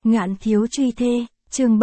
Ngạn thiếu truy thê, chương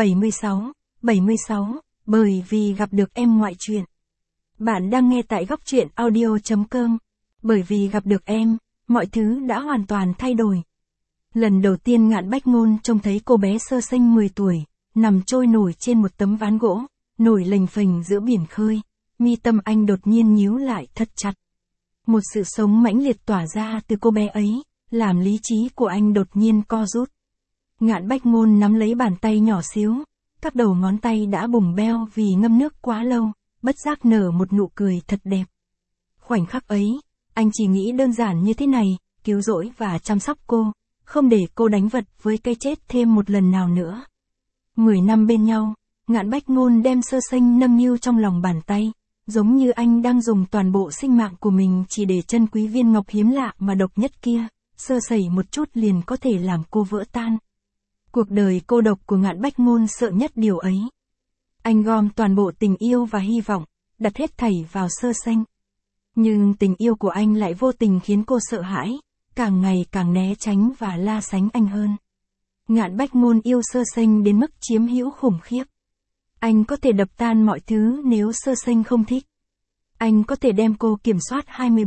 76, bởi vì gặp được em ngoại truyện. Bạn đang nghe tại góc truyện audio.com. Bởi vì gặp được em, mọi thứ đã hoàn toàn thay đổi. Lần đầu tiên Ngạn Bách Ngôn trông thấy cô bé sơ sinh 10 tuổi, nằm trôi nổi trên một tấm ván gỗ, nổi lềnh phềnh giữa biển khơi, mi tâm anh đột nhiên nhíu lại thắt chặt. Một sự sống mãnh liệt tỏa ra từ cô bé ấy, làm lý trí của anh đột nhiên co rút. Ngạn Bách Ngôn nắm lấy bàn tay nhỏ xíu, các đầu ngón tay đã bùng beo vì ngâm nước quá lâu, bất giác nở một nụ cười thật đẹp. Khoảnh khắc ấy, anh chỉ nghĩ đơn giản như thế này, cứu rỗi và chăm sóc cô, không để cô đánh vật với cái chết thêm một lần nào nữa. 10 năm bên nhau, Ngạn Bách Ngôn đem sơ sinh nâng niu trong lòng bàn tay, giống như anh đang dùng toàn bộ sinh mạng của mình chỉ để trân quý viên ngọc hiếm lạ mà độc nhất kia, sơ sẩy một chút liền có thể làm cô vỡ tan. Cuộc đời cô độc của Ngạn Bách Ngôn sợ nhất điều ấy. Anh gom toàn bộ tình yêu và hy vọng, đặt hết thảy vào sơ sinh. Nhưng tình yêu của anh lại vô tình khiến cô sợ hãi, càng ngày càng né tránh và la sánh anh hơn. Ngạn Bách Ngôn yêu sơ sinh đến mức chiếm hữu khủng khiếp. Anh có thể đập tan mọi thứ nếu sơ sinh không thích. Anh có thể đem cô kiểm soát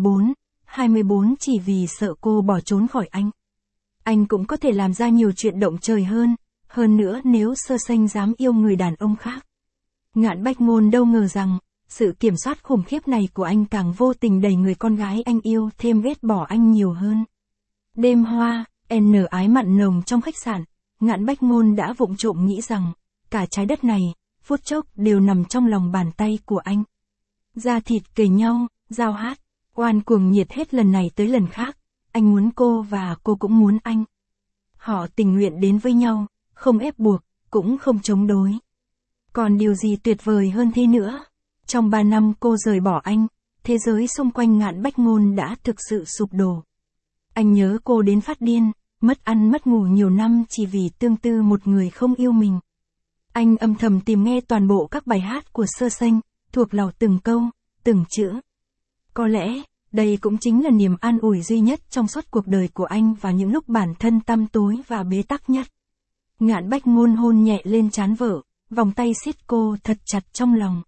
24 chỉ vì sợ cô bỏ trốn khỏi anh. Anh cũng có thể làm ra nhiều chuyện động trời hơn nữa nếu sơ sinh dám yêu người đàn ông khác. Ngạn Bách Ngôn đâu ngờ rằng, sự kiểm soát khủng khiếp này của anh càng vô tình đẩy người con gái anh yêu thêm ghét bỏ anh nhiều hơn. Đêm hoa, ái mặn nồng trong khách sạn, Ngạn Bách Ngôn đã vụng trộm nghĩ rằng, cả trái đất này, phút chốc đều nằm trong lòng bàn tay của anh. Da thịt kề nhau, giao hát, oan cuồng nhiệt hết lần này tới lần khác, anh muốn cô và cô cũng muốn anh. Họ tình nguyện đến với nhau, không ép buộc, cũng không chống đối. Còn điều gì tuyệt vời hơn thế nữa? Trong 3 năm cô rời bỏ anh, thế giới xung quanh Ngạn Bách Ngôn đã thực sự sụp đổ. Anh nhớ cô đến phát điên, mất ăn mất ngủ nhiều năm chỉ vì tương tư một người không yêu mình. Anh âm thầm tìm nghe toàn bộ các bài hát của sơ sinh, thuộc lầu từng câu, từng chữ. Có lẽ, đây cũng chính là niềm an ủi duy nhất trong suốt cuộc đời của anh vào những lúc bản thân tăm tối và bế tắc nhất. Ngạn Bách Ngôn hôn nhẹ lên trán vợ, vòng tay siết cô thật chặt trong lòng.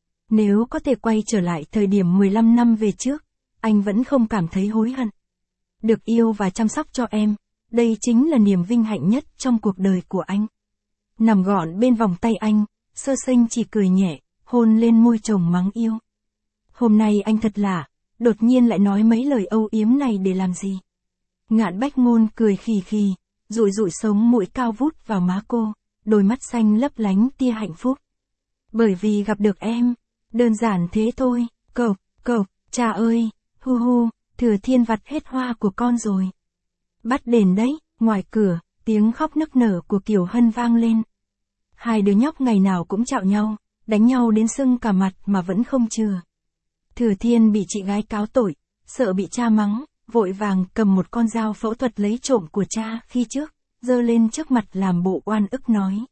Nếu có thể quay trở lại thời điểm 15 năm về trước, anh vẫn không cảm thấy hối hận. Được yêu và chăm sóc cho em, đây chính là niềm vinh hạnh nhất trong cuộc đời của anh. Nằm gọn bên vòng tay anh, sơ sinh chỉ cười nhẹ, hôn lên môi chồng mắng yêu. Hôm nay anh thật lạ, đột nhiên lại nói mấy lời âu yếm này để làm gì? Ngạn Bách Ngôn cười khì khì, dụi sống mũi cao vút vào má cô, đôi mắt xanh lấp lánh tia hạnh phúc. Bởi vì gặp được em, đơn giản thế thôi, cộc, cha ơi, hu, Thừa Thiên vặt hết hoa của con rồi. Bắt đền đấy, ngoài cửa, tiếng khóc nức nở của Kiều Hân vang lên. Hai đứa nhóc ngày nào cũng chạo nhau, đánh nhau đến sưng cả mặt mà vẫn không chừa. Thừa Thiên bị chị gái cáo tội, sợ bị cha mắng, vội vàng cầm một con dao phẫu thuật lấy trộm của cha khi trước, giơ lên trước mặt làm bộ oan ức nói.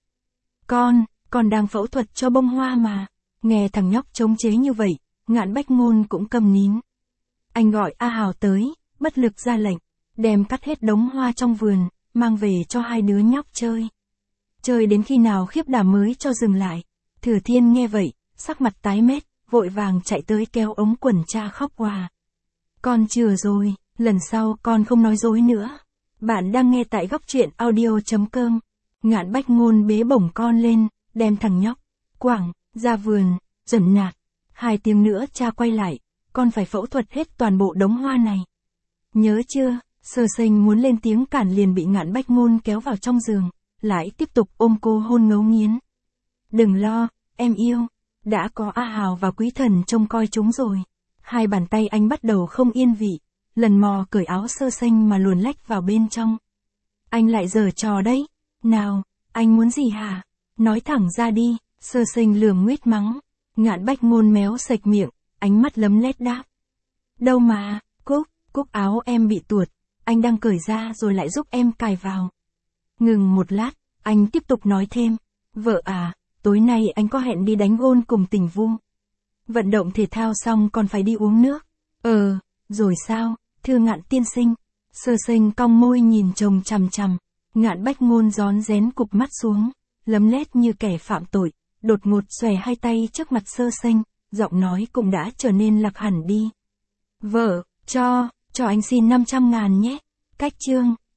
Con đang phẫu thuật cho bông hoa mà. Nghe thằng nhóc chống chế như vậy, Ngạn Bách Ngôn cũng câm nín. Anh gọi A Hào tới, bất lực ra lệnh, đem cắt hết đống hoa trong vườn, mang về cho hai đứa nhóc chơi. Chơi đến khi nào khiếp đảm mới cho dừng lại. Thừa Thiên nghe vậy, sắc mặt tái mét, vội vàng chạy tới kéo ống quần cha khóc òa. Con chừa rồi, lần sau con không nói dối nữa. Bạn đang nghe tại góc truyện audio.com. Ngạn Bách Ngôn bế bổng con lên, đem thằng nhóc quẳng ra vườn, dần nạt. 2 tiếng nữa cha quay lại, con phải phẫu thuật hết toàn bộ đống hoa này. Nhớ chưa? Sơ sinh muốn lên tiếng cản liền bị Ngạn Bách Ngôn kéo vào trong giường, lại tiếp tục ôm cô hôn ngấu nghiến. Đừng lo, em yêu, đã có A Hào và Quý Thần trông coi chúng rồi. Hai bàn tay anh bắt đầu không yên vị, lần mò cởi áo sơ sinh mà luồn lách vào bên trong. Anh lại giở trò đấy. Nào, anh muốn gì hả? Nói thẳng ra đi. Sơ sinh lườm nguyết mắng. Ngạn Bách Ngôn méo sạch miệng, ánh mắt lấm lét đáp. Đâu mà, cúc áo em bị tuột, anh đang cởi ra rồi lại giúp em cài vào. Ngừng một lát, anh tiếp tục nói thêm. Vợ à, tối nay anh có hẹn đi đánh gôn cùng Tình Vu. Vận động thể thao xong còn phải đi uống nước. Rồi sao, thưa Ngạn tiên sinh? Sơ sinh cong môi nhìn chồng chằm chằm. Ngạn Bách Ngôn rón rén cụp mắt xuống, lấm lét như kẻ phạm tội, đột ngột xòe hai tay trước mặt Sơ Sanh, giọng nói cũng đã trở nên lạc hẳn đi. Vợ, cho anh xin 500.000 nhé. Cách chương.